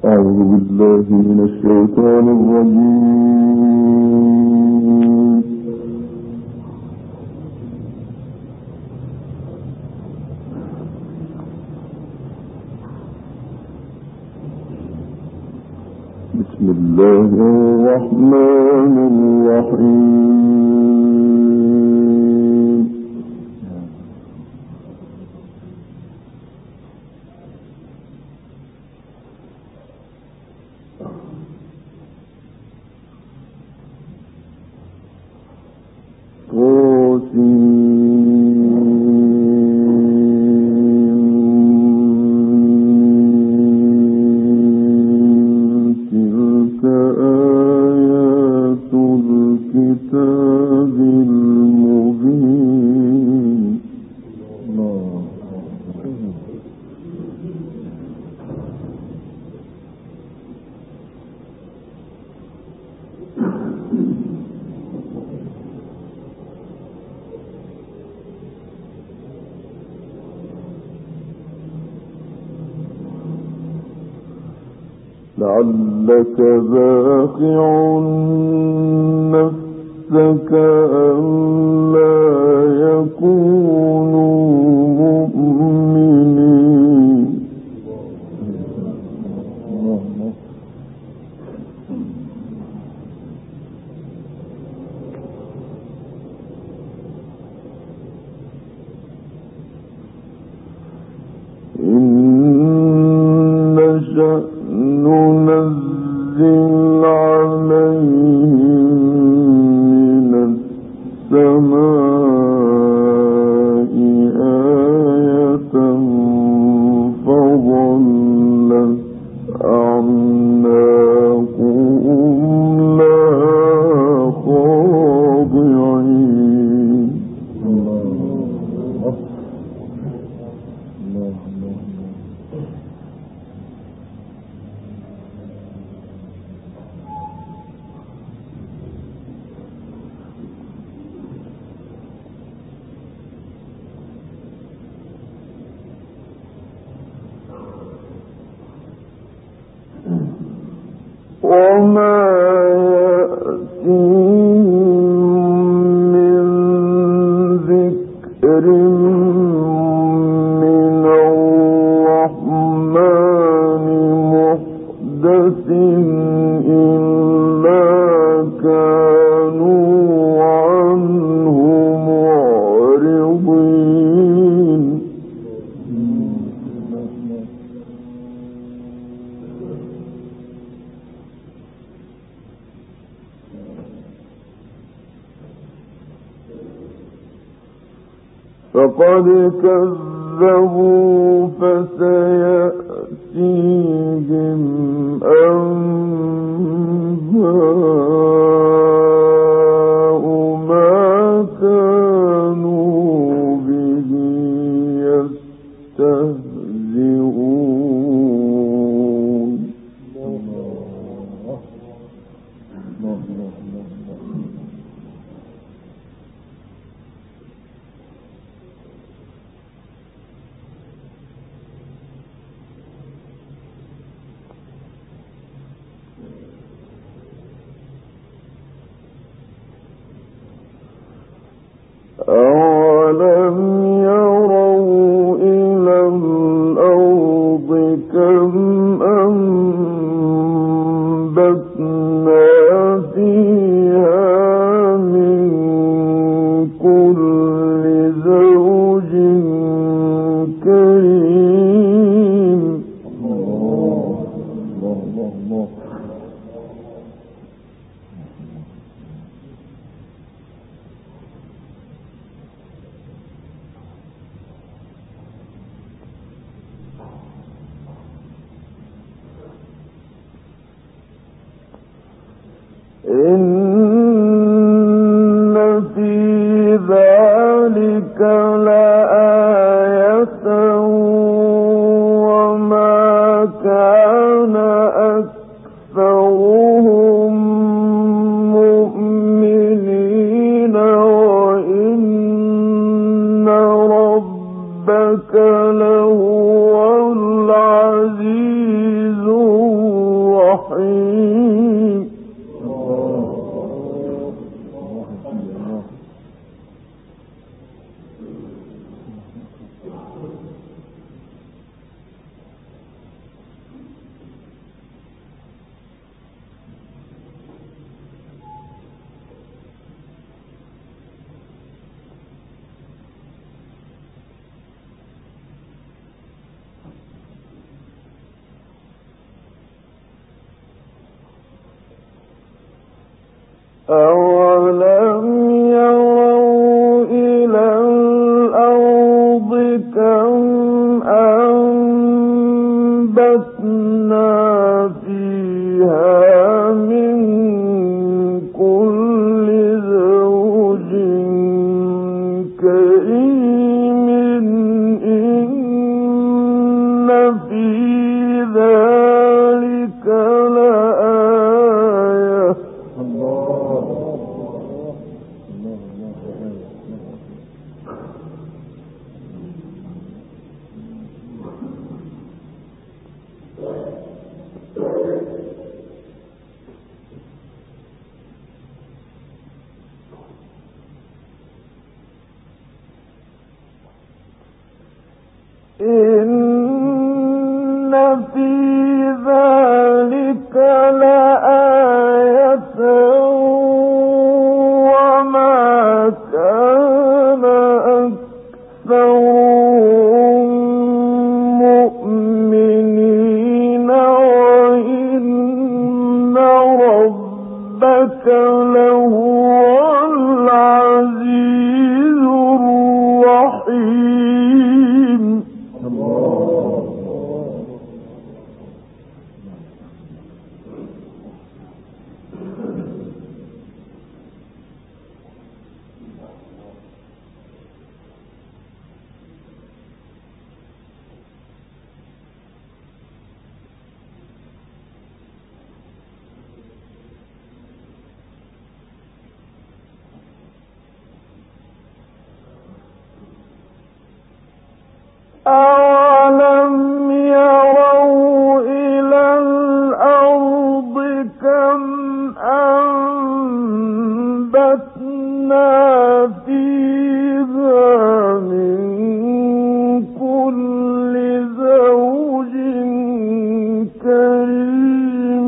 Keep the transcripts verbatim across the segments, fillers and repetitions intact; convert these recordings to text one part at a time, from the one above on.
أعوذ بالله من الشيطان الرجيم. بسم الله الرحمن الرحيم. لعلك باخع نفسك ألا يكونوا مؤمنين. إن نشأ ننزل عليهم من السماء آية فظلت أعناقهم لها خاضعين. وما يأتيهم من ذكر من الرحمن محدث إلا كانوا عنه معرضين. فقد كذبوا فسيأتيهم أنباء ما كانوا به يستهزئون. أَوَلَمْ يَرَوْا إِلَى الْأَرْضِ كَمْ أَنبَتْنَا فِيهَا مِن كُلِّ زَوْجٍ كَرِيمٍ. إن في ذلك لآية وما كان أكثرهم مؤمنين وإن ربك لهو العزيز أولم يروا إلى الأرض كم أنبتنا فيها من كل زوج كريم إن في ذلك لآية. إن في ذلك لآية وما كان أكثرهم مؤمنين وإن ربك لهو العزيز الرحيم. أَوَلَمْ يَرَوْا إِلَى الْأَرْضِ كَمْ أَنبَتْنَا فِيهَا مِن كُلِّ زَوْجٍ كَرِيمٍ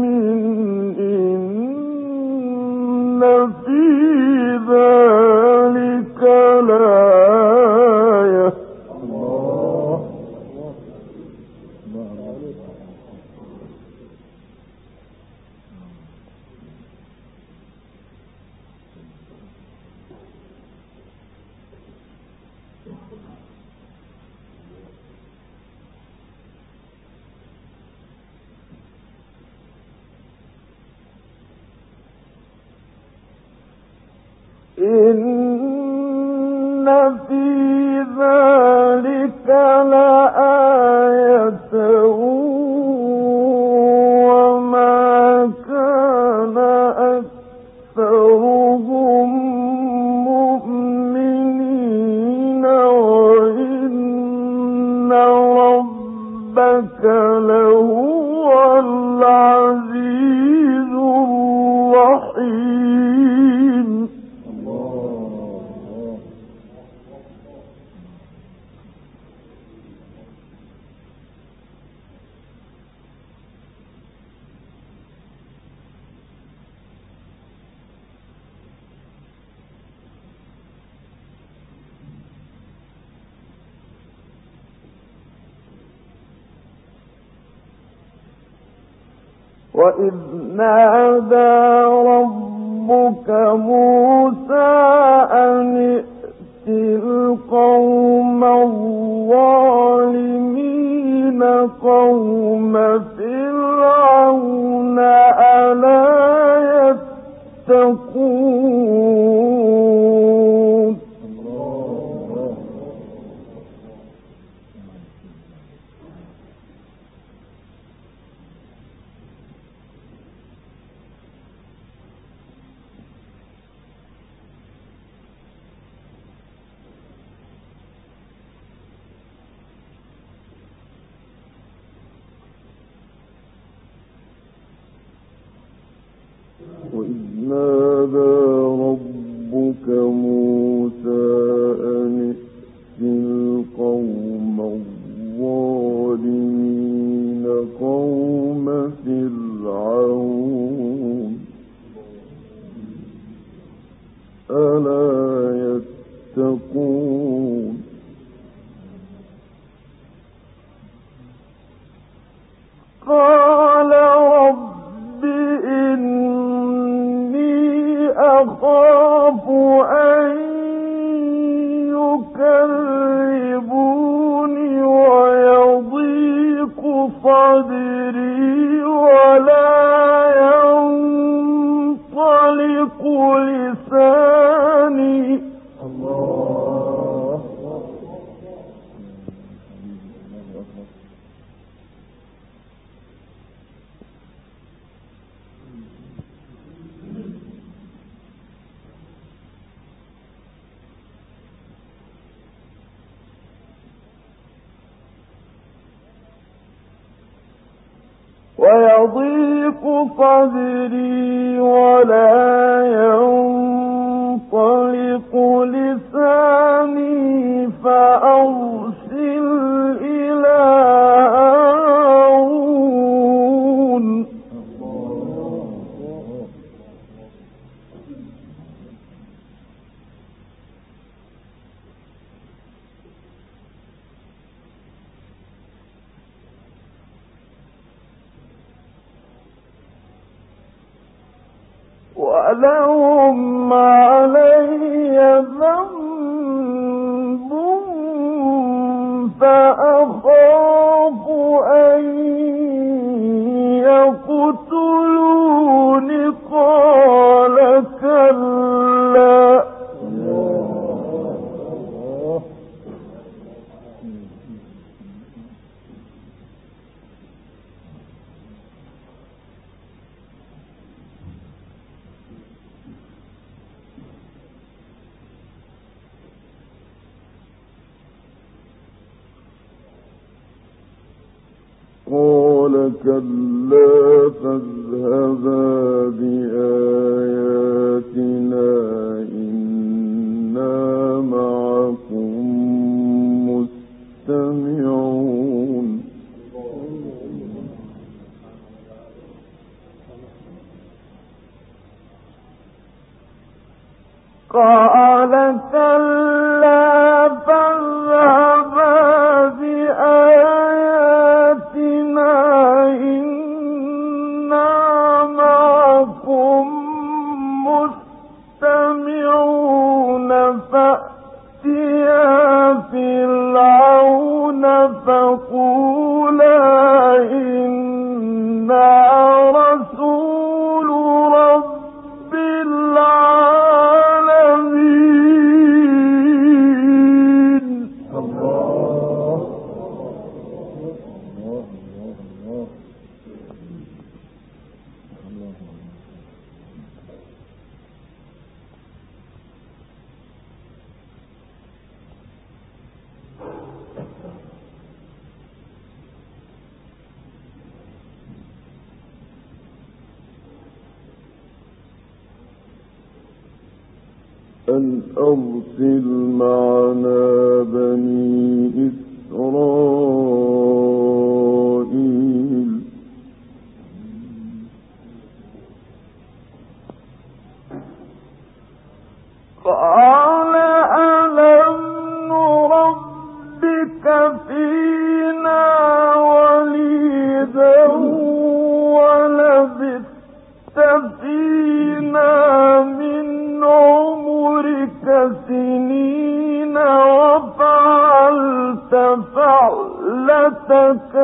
إِنَّ فِي ذَلِكَ لَآيَةً. إن في ذلك لآية وما كان أكثرهم مؤمنين وإن ربك لهو العزيز الرحيم. وَإِذْ نَادَى رَبُّكَ مُوسَىٰ أَنِ ائْتِ الْقَوْمَ الظَّالِمِينَ قَوْمَ فِرْعَوْنَ أَلَا يَتَّقُونَ. وَإِذْ نَادَى رَبُّكَ مُوسَىٰ أَنِ ائْتِ الْقَوْمَ الظَّالِمِينَ قَوْمَ فِرْعَوْنَ أَلَا يَتَّقُونَ. قَالَ رَبِّ إِنِّي صدري ولا ينطلق لساني. الله. ويضيق صدري ولا ينطلق لساني فأرسل إلى هارون. ولهم علي ذنب فأخاف أن يقتلون. قال كلا. قال كلا فاذهبا بآياتنا إنا معكم مستمعون. قال كلا فاذهبا بآياتنا إنا معكم مستمعون. فأتيا فرعون فقولا إنا رسول رب العالمين. الله. أن أرسل معنا بني إسرائيل. قال ألم نربك فينا وليدا ولبثت فينا من عمرك سنين وفعلت فعلتك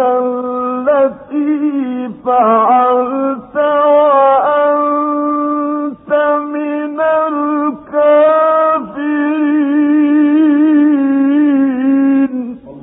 التي فعلت وأنت من الكافرين.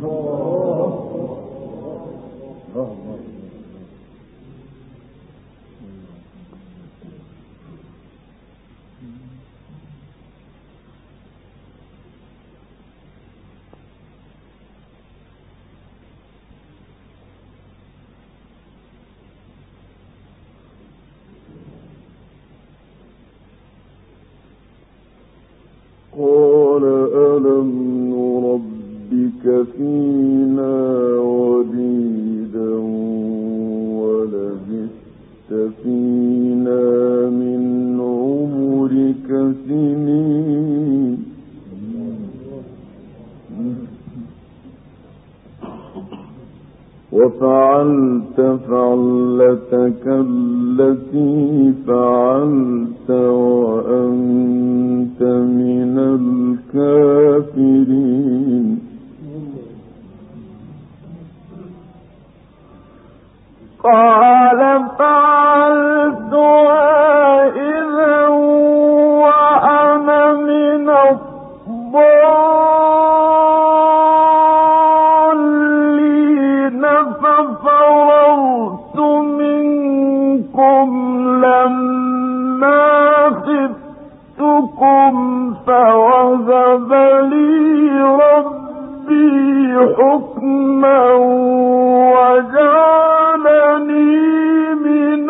قال ألم نربك فينا وليدا ولبثت فينا من عمرك سنين وفعلت فعلتك التي فعلت وأنت من الكافرين. قال فعلتها إذا وأنا من الضالين ففررت منكم لما خفتكم فوهب لي ربي حكما وجعلني من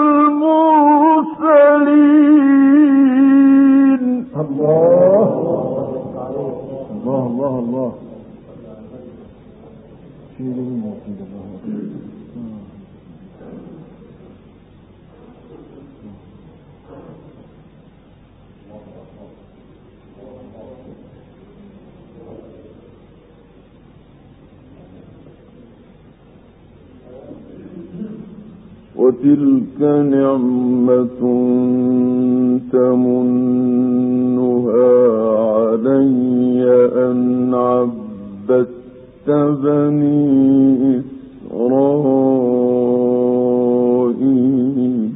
المرسلين. الله الله الله الله وتلك نعمة تمنها علي أن عبدت بني إسرائيل.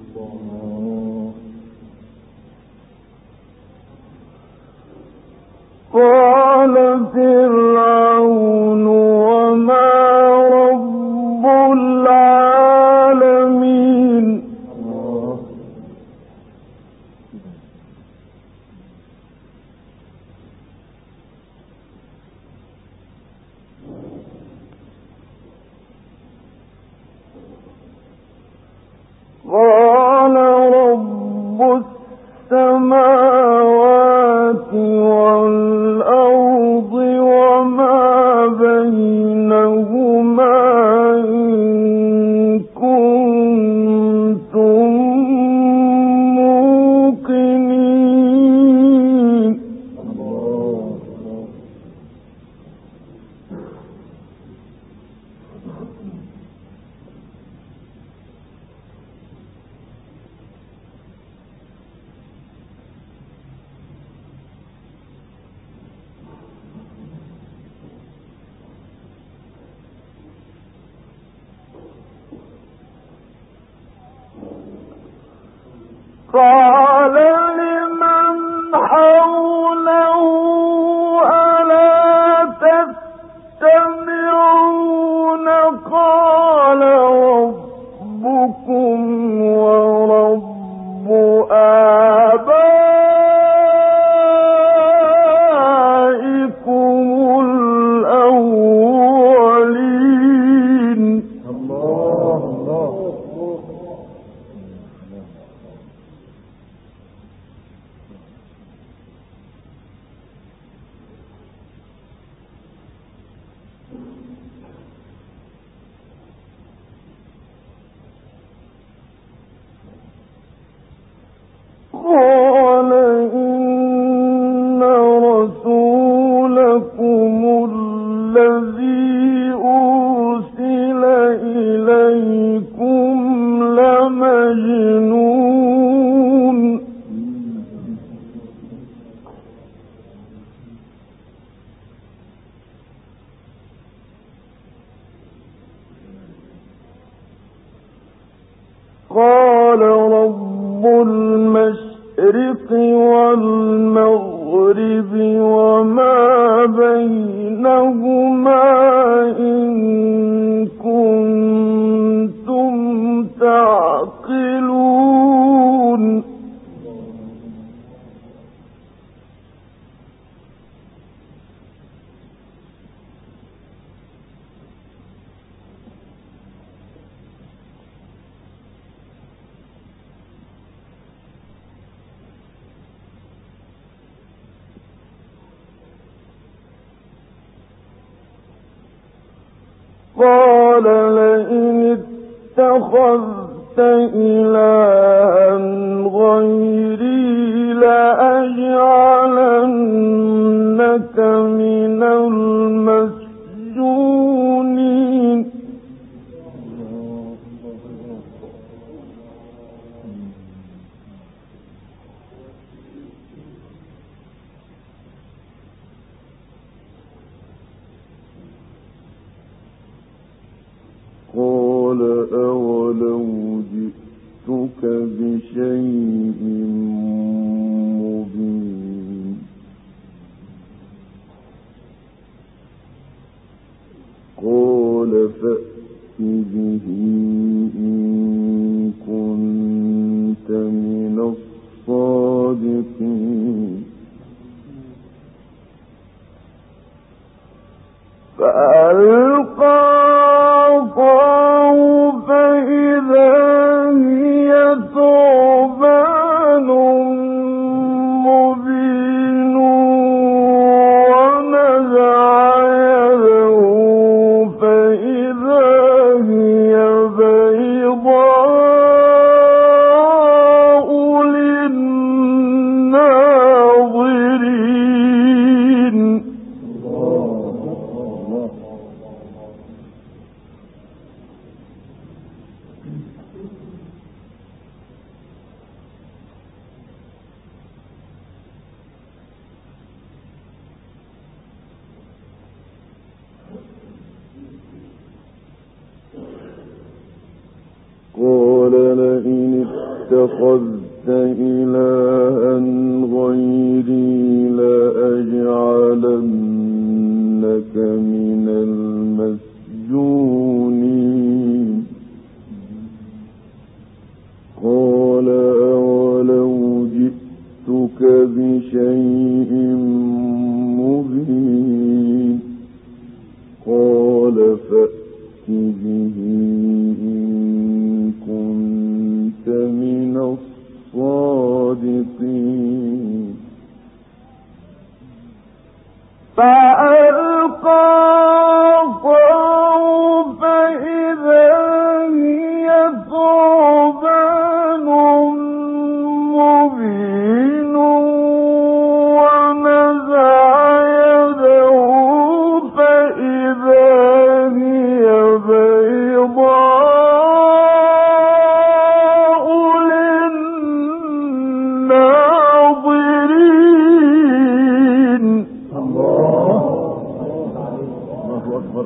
قال فرعون وما رب العالمين. قال رب السماوات والأرض وما بينهما إن كنتم موقنين. قال لمن حوله ألا تستمعون قال ربكم ورب آبائكم الأولين. الله الله قال إن رسولكم الذي أرسل إليكم لمجنون. قال رب المشرق والمغرب وما بينهما إن كنتم تعقلون. قال لئن اتخذت إلها غيري لأجعلنك من المسجونين. قال اتخذت إلها غيري لأجعلنك من المسجونين قال أولو جئتك بشيء مبين قال فأت به إن كنت من الصادقين فألقى عصاه فإذا هي ثعبان مبين ونزع يده فإذا هي بيضاء للناظرين. الله الله أكبر.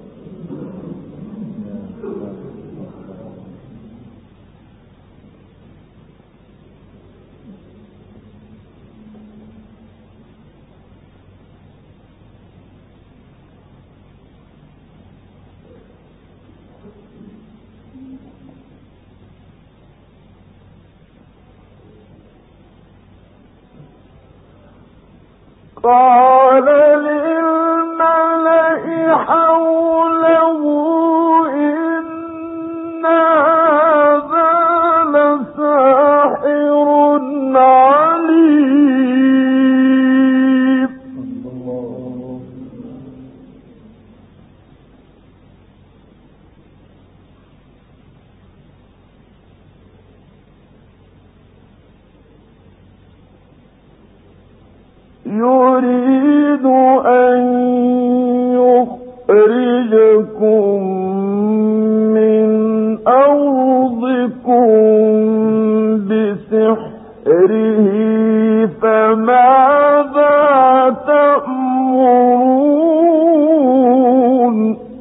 قال للملأ حوله إن هذا لساحر عليم. يريد أن يخرجكم من أرضكم بسحره فماذا تأمرون؟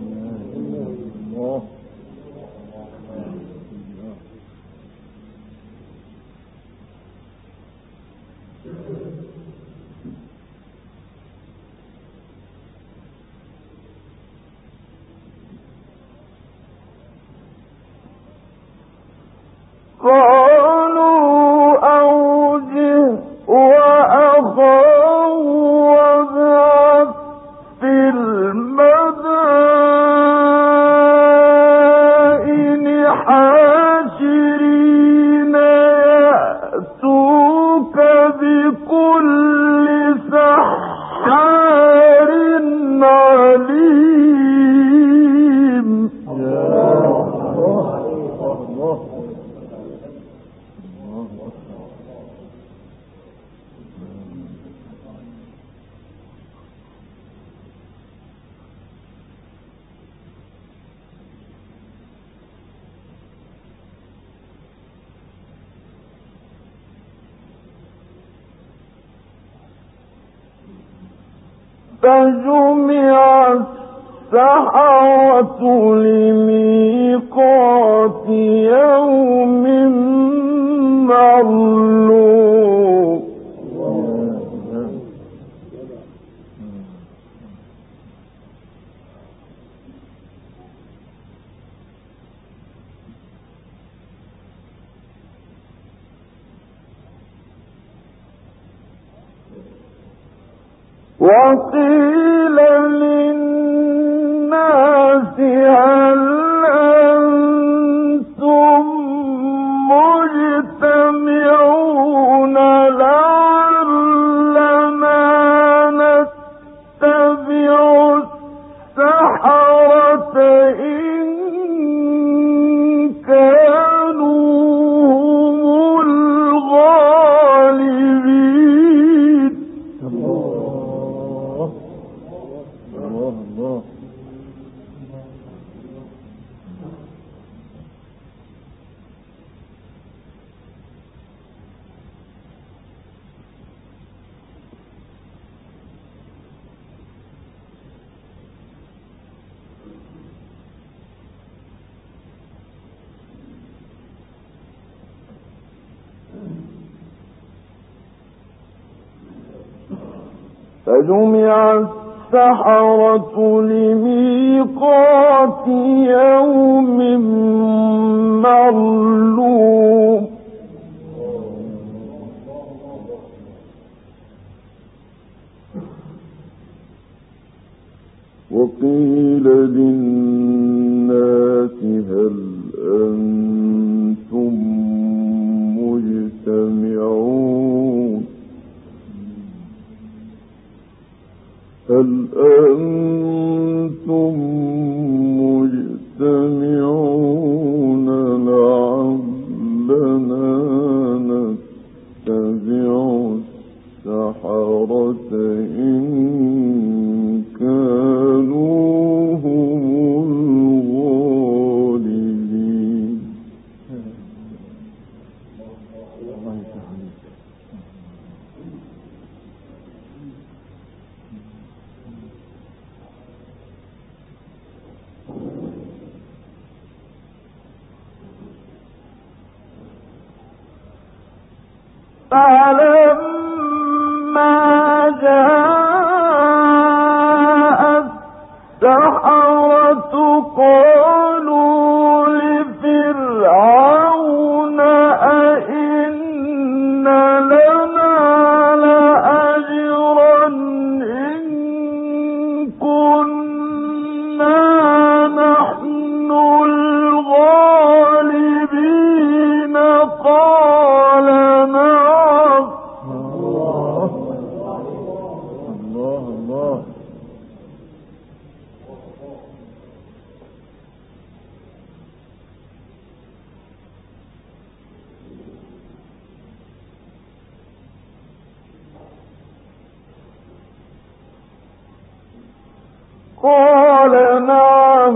قالوا أوجه وأخاه وابعث في المدائن حاشرين يأتوك بكل سحار عليم. فجمع السحرة لميقات يوم معلوم وقيل للناس هل أنتم مجتمعون لعلنا نتبع السحرة إن كانوا هم الغالبين. فجمع السحرة لميقات يوم معلوم وقيل للناس هل أنتم مجتمعون هل أنتم مجتمعون لعلنا نتبع السحرة إن كانوا هم الغالبين فلما جاء السحرة قالوا لفرعون أئن لنا لأجرا إن كنا نحن الغالبين قال نعم الله الله قال نعم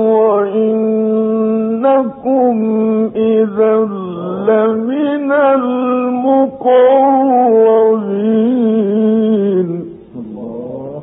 وإنكم إذا لمن المقربين الله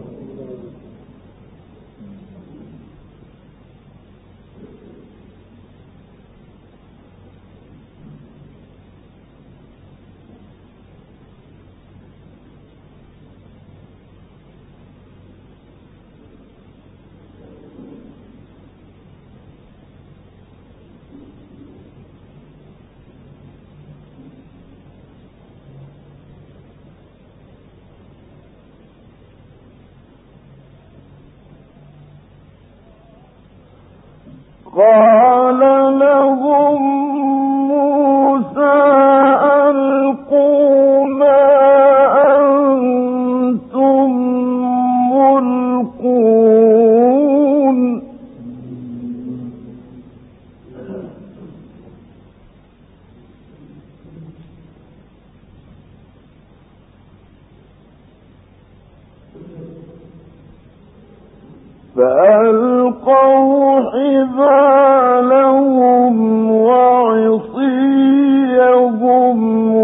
قال لهم موسى ألقوا ما أنتم ملقون فألقوا حبالهم وعصيهم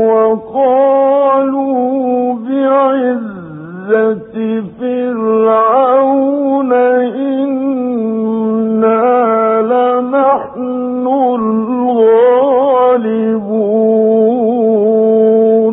وقالوا بعزة فرعون إنا لنحن الغالبون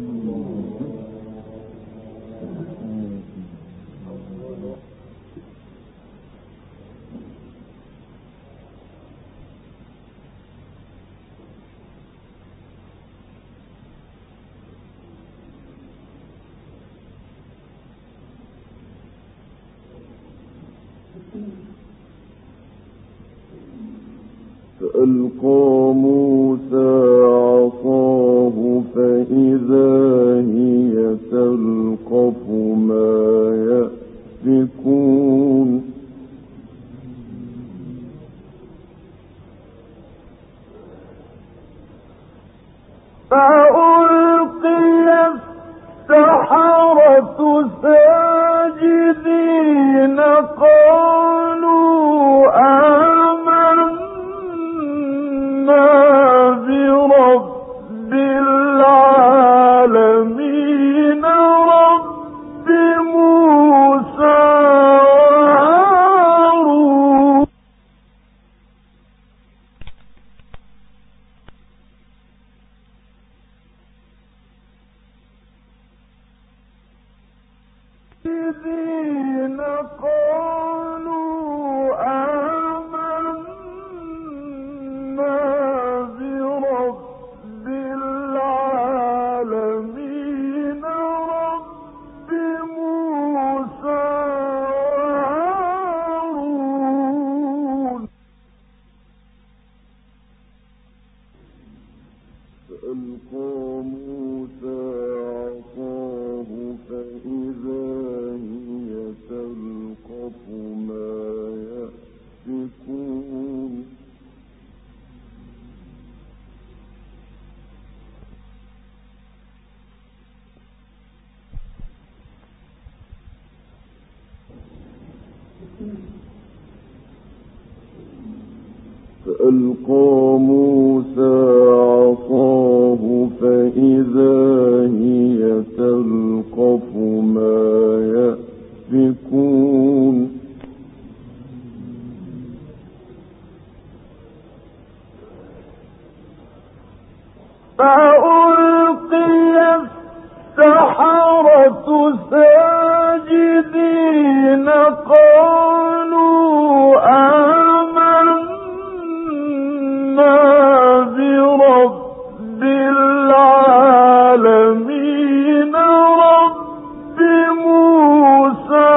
فألقى موسى عصاه فإذا هي تلقف ما يأفكون فألقي السحرة ساجدين قالوا آمنا برب العالمين رب موسى وهارون فألقى موسى عصاه فإذا هي تلقف ما يأفكون فألقي السحرة ساجدين قالوا آمنا برب العالمين رب موسى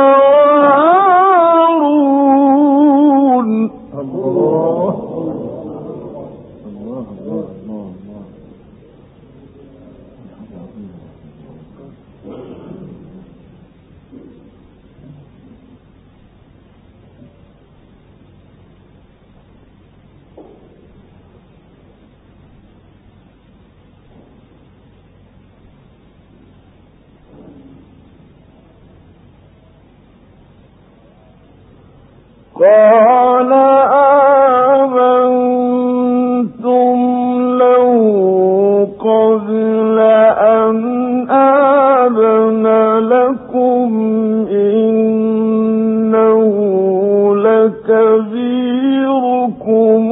وهارون. الله الله الله الله قال آمنتم له قبل أن آذن لكم إنه لكبيركم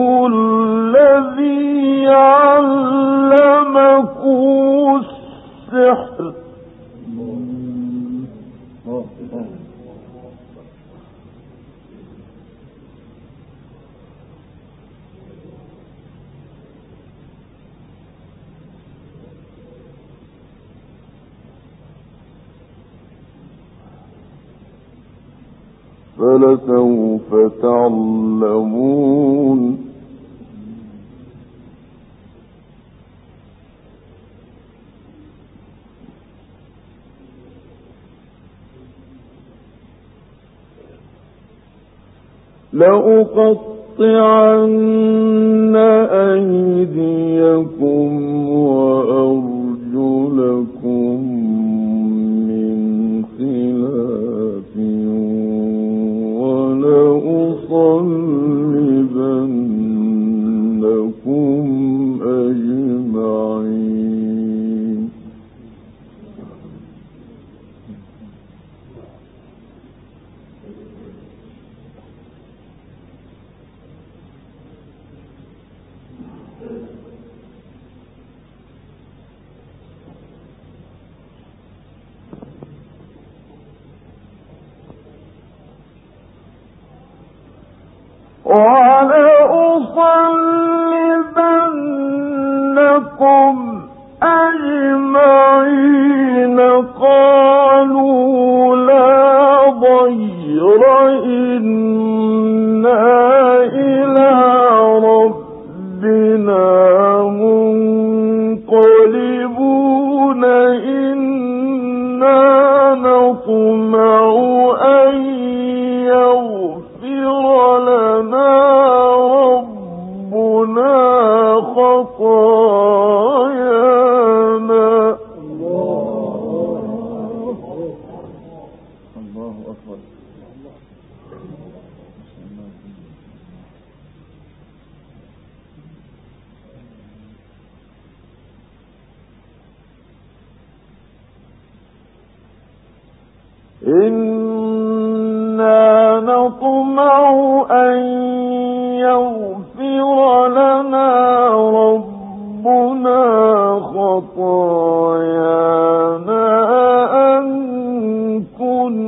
الذي علمكم السحر فلسوف تعلمون. لأقطعن أيديكم وأرجلكم من خلاف ولأصلبنكم أجمعين. وَلَأُصَلِّبَنَّكُمْ أَجْمَعِينَ قَالُوا لَا ضَيْرَ إِنَّا إِلَى رَبِّنَا مُنقَلِبُونَ إِنَّا نَطْمَعُ أَن يَغْفِرَ لَنَا رَبُّنَا خطايانا. الله أكبر. إنا نطمع أن يغفر لنا ربنا خطايانا أن كنا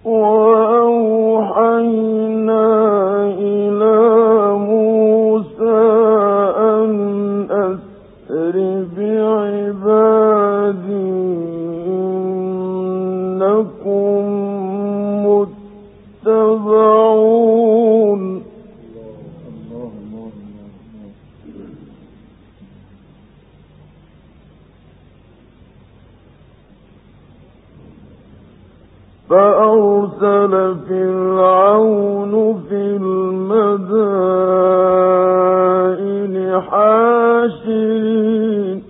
وأوحينا إلى موسى أن أسر بعبادي إنكم متبعون. فأرسل فرعون في المدائن حاشرين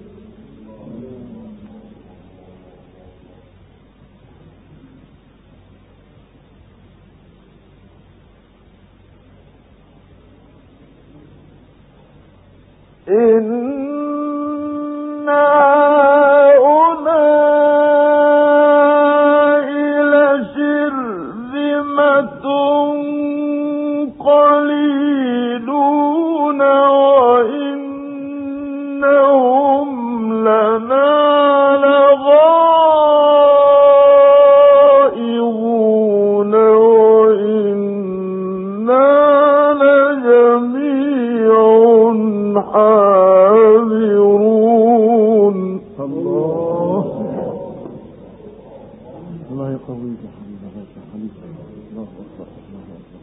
إن قليلون وإنهم لنا لغائظون وإنا لجميع حاذرون. الله الله يقويك حبيبك حبيبك. الله أكبر الله أكبر.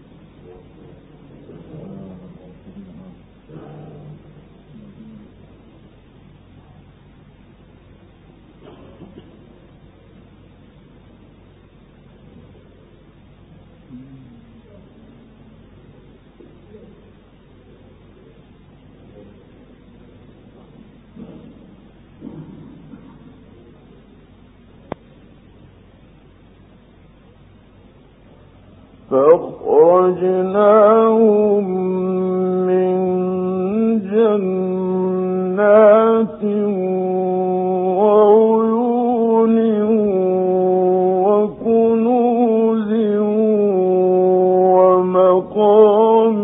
فأخرجناهم من جنات وعيون وكنوز ومقام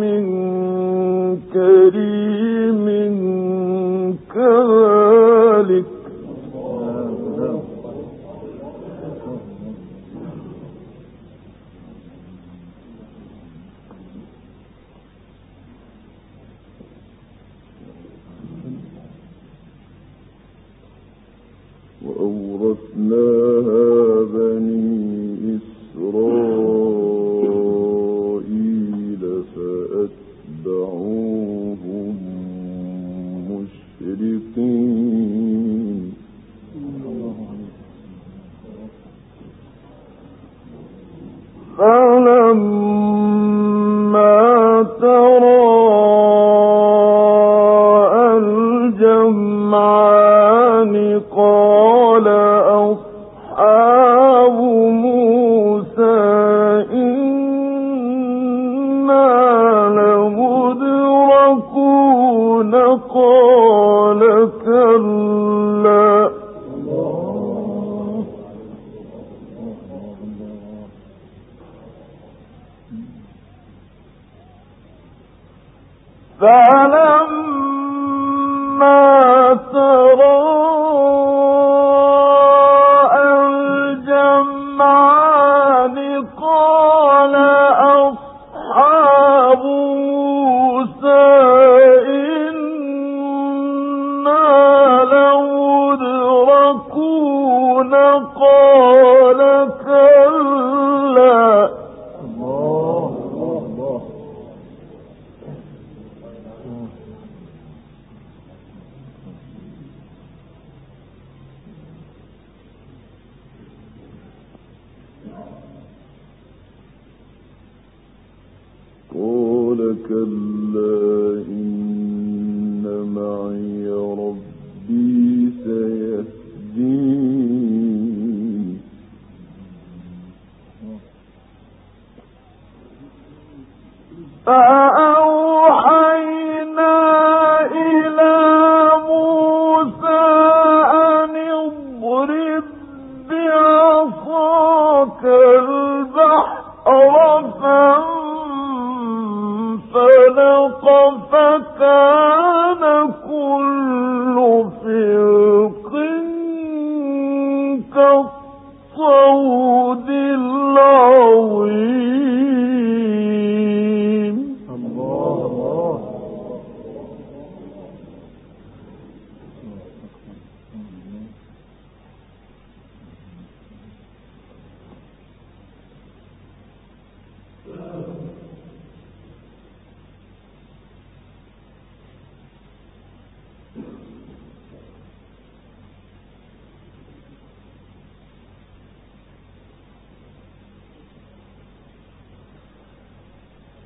كريم كذلك وأورثناها بني إسرائيل فأتبعوهم مشرقين. فلما تراءى الجمعان قال أصحاب موسى إنا لمدركون قال كلا فلما تراءى الجمعان قال أصحاب موسى إنا لمدركون قال كلا قال كلا إن معي ربي سيهدين. فأوحينا إلى موسى أن اضرب بعصاك البحر فانفجر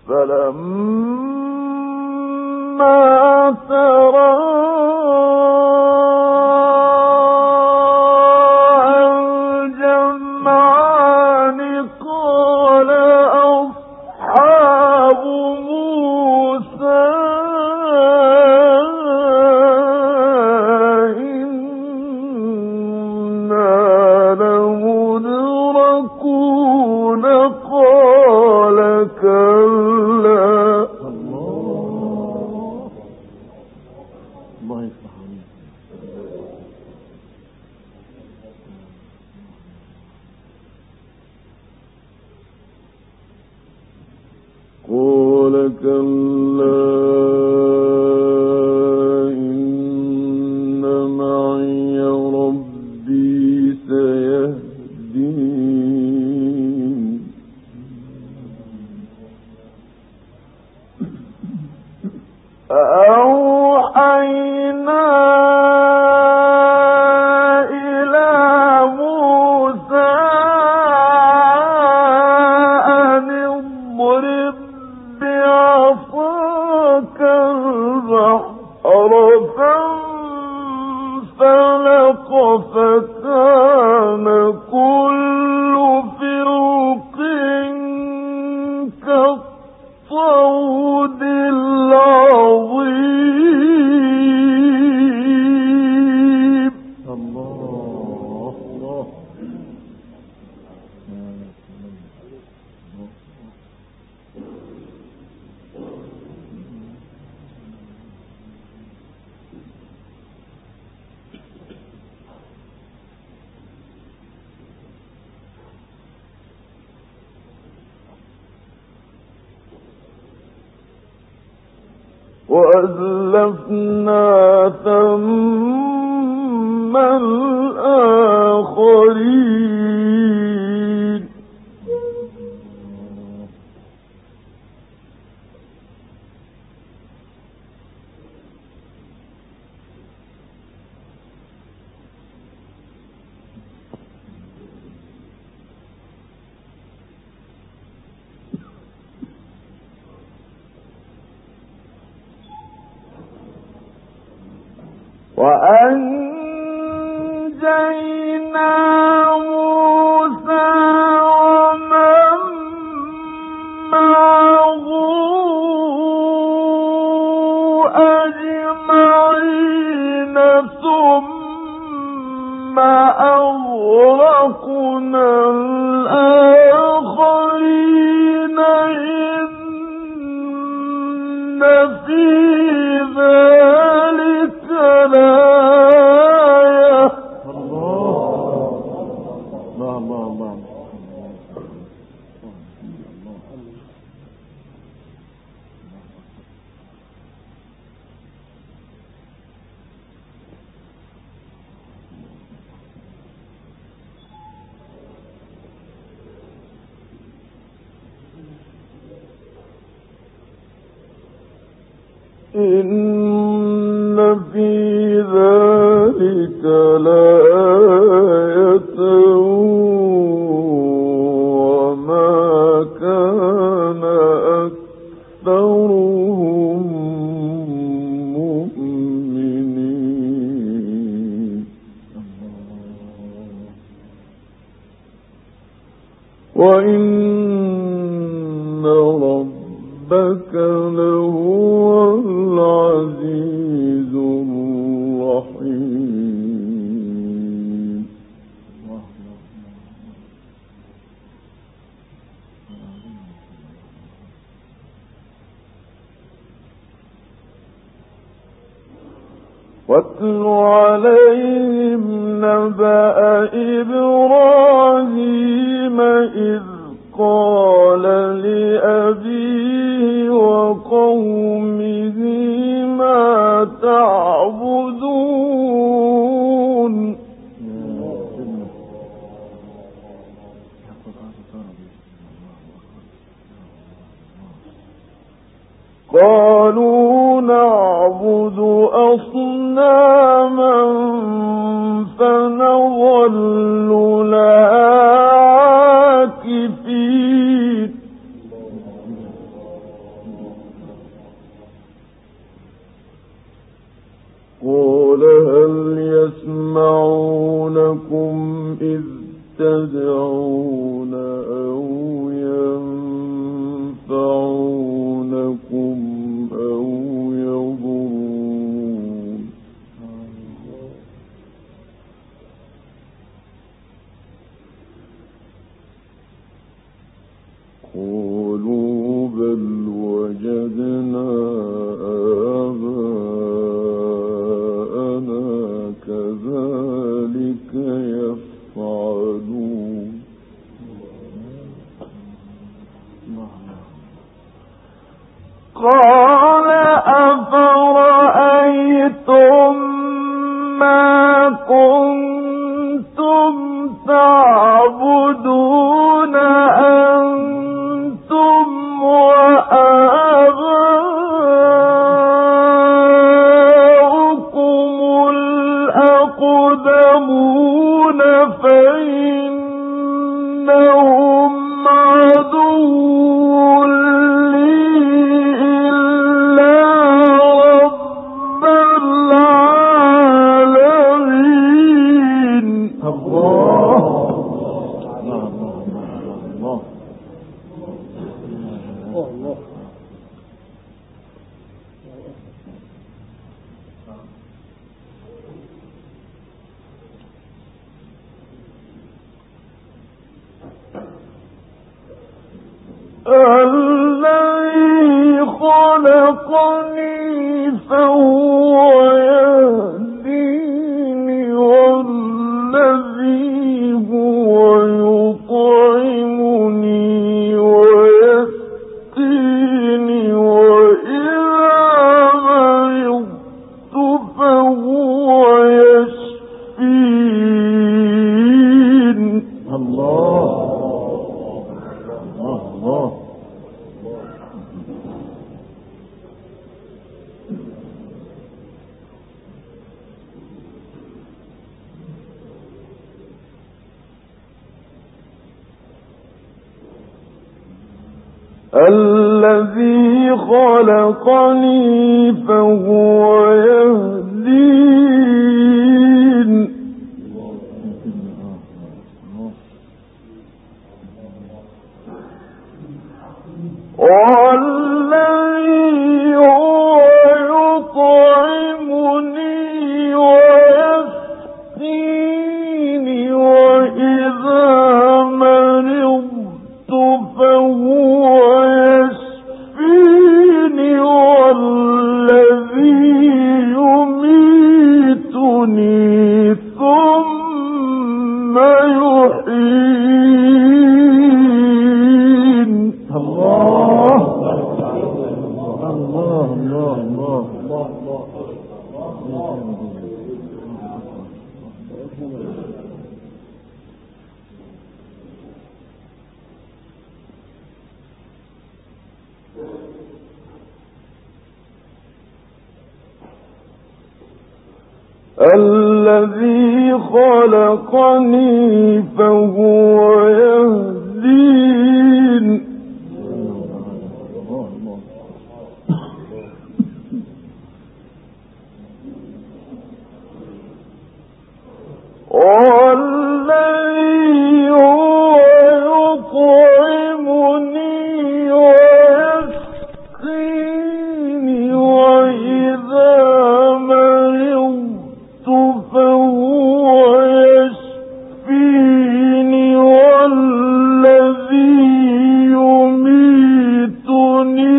فلما تراءى الجمعان قال أصحاب موسى إنا لمدركون قال كلا. الله الله يفتح عليك. قال كلا إن معي ربي سيهدين. فأوحينا إلى موسى أن اضرب بعصاك البحر فانفلق فكان كل فرق كالطود العظيم. الله الله وأزلفنا ثم الآخرين. وأنجينا موسى ومن معه أجمعين ثم أغرقنا الآخرين إن في ذلك لآية. الله الله الله الله إن في ذلك لآية وما كان أكثرهم مؤمنين وإن ربك لهو العزيز الرحيم. واتل عليهم نبأ إبراهيم إذ قال لأبيه وقومه ما تعبدون. قالوا نعبد أصناما فنظل لها عاكفين. يسمعونكم إذ تدعون أو ينفعونكم أو يضرون. قولوا بل وجدنا آباءنا كذلك يفعلون. قال أفرأيتم ما كنتم تعبدون أنتم وآباؤكم الأقدمون فإنهم عدو لي إلا رب العالمين. الله الله الذي خلقني فهو يهديني والذي هو يطعمني ويسقيني وإذا مرضت فهو يشفين. الله الله الذي خلقني فهو يهدين والذي هو يطعمني ويسقيني وإذا مرضت فهو يشفيني والذي يميتني ثم يحيين. الله الله الله الله الذي خلقني فهو يهدين والذي هو يطعمني ويسقيني وإذا مرضت فهو يشفيني والذي يميتني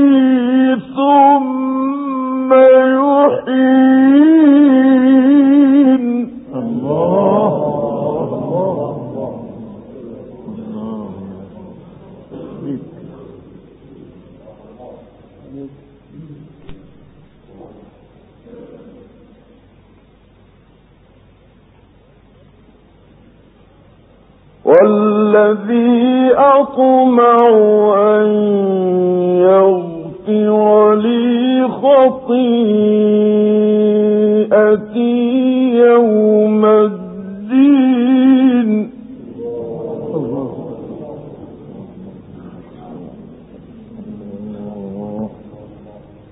ثم يحيين. الله والذي أطمع أن يغفر لي خطيئتي يوم الدين.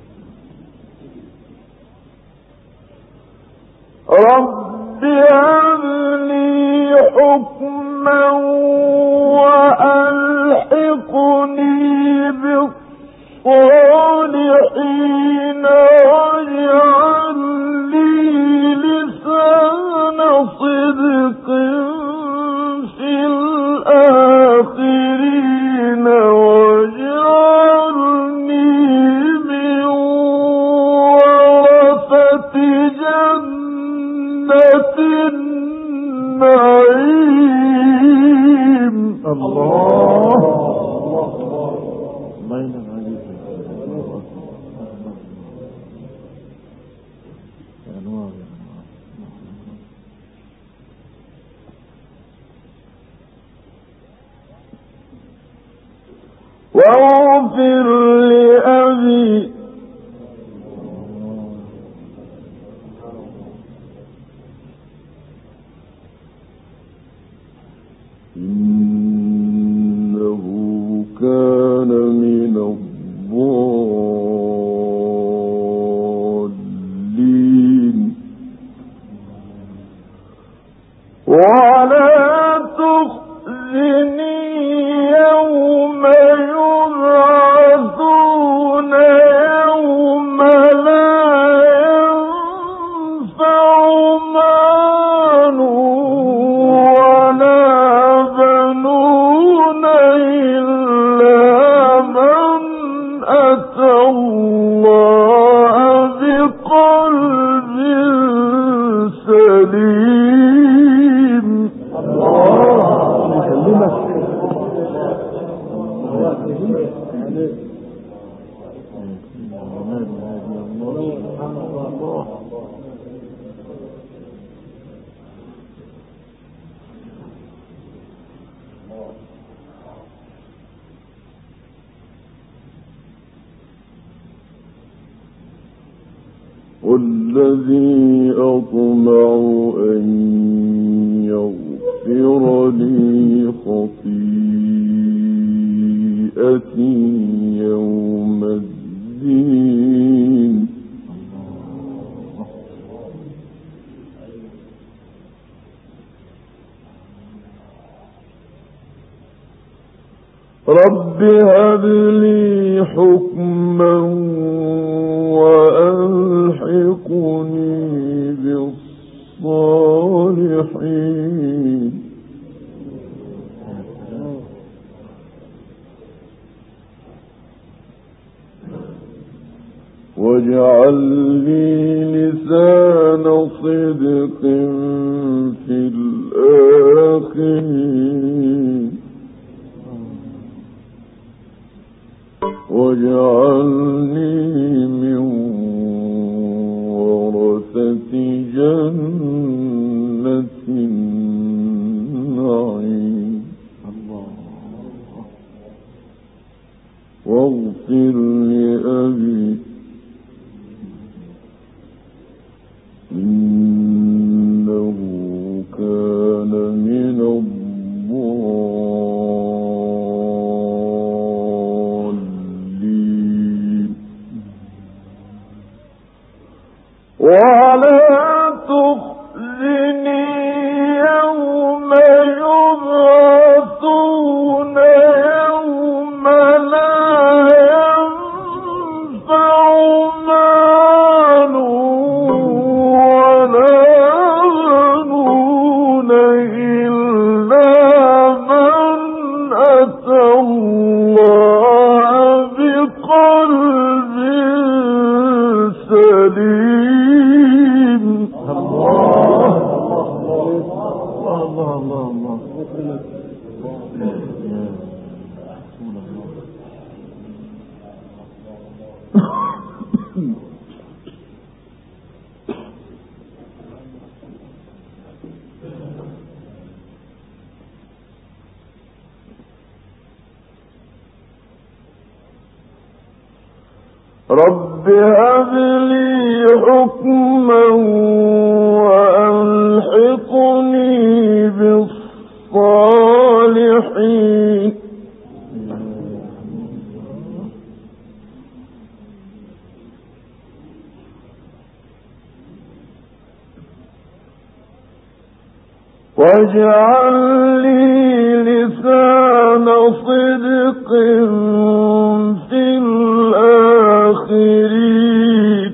رب حكما وألحقني بالصالحين واجعل لي لسان صدق في الآخرين واجعلني من ورثة جنة النعيم. الله بين عليك أنوار واغفر لأبي إنه كان من الضالين ولا تخزني يوم يبعثون يوم لا ينفع مال ولا بنون إلا من أتى الله بقلب سليم. الله يسلمك. والذي أطمع أن يغفر لي خطيئتي يوم الدين رب هب لي حكما وألحقني بالصالحين واجعل لي لسان صدق في الآخرين واجعلني من ورثة جنة النعيم واغفر لأبي إنه كان من الضالين ولا تخزني يوم يبعثون يوم لا ينفع مال ولا بنون إلا من أتى الله بقلب سليم. الله الله الله الله رب هب لي حكما وألحقني بالصالحين واجعل لي لسان صدق في الآخرين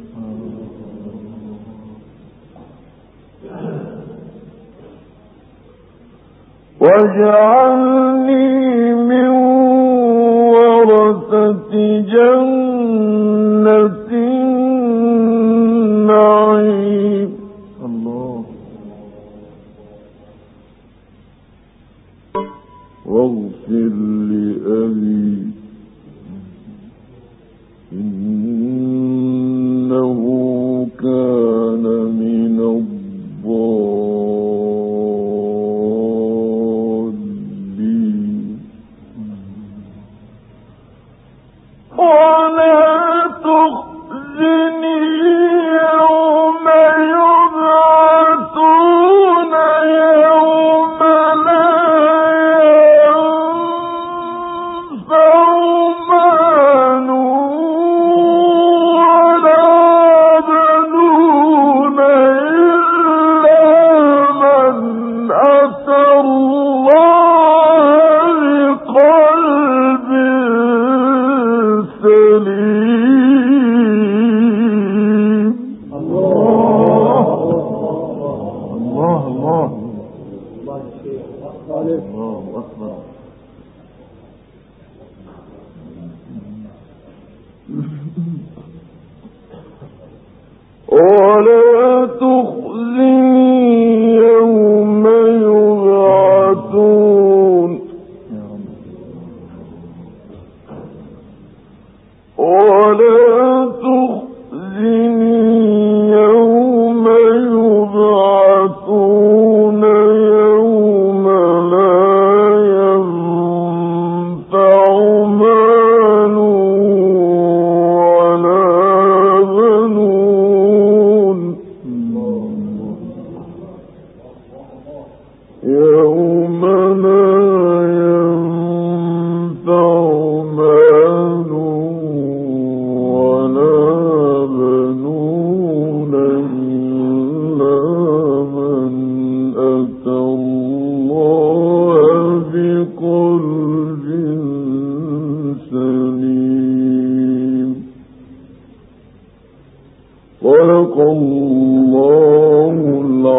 واجعلني من ورثة جنة النعيم. الله. واغفر لأبي إنه كان من الضالين ولا تخزني يوم يبعثون يوم لا ولا تخزني يوم يبعثون ولا تخزني يوم يبعثون يوم لا ينفع مال ولا بنون يوم لا ينفع مال ولا بنون إلا من أتى الله بقلب سليم. صدق الله العظيم.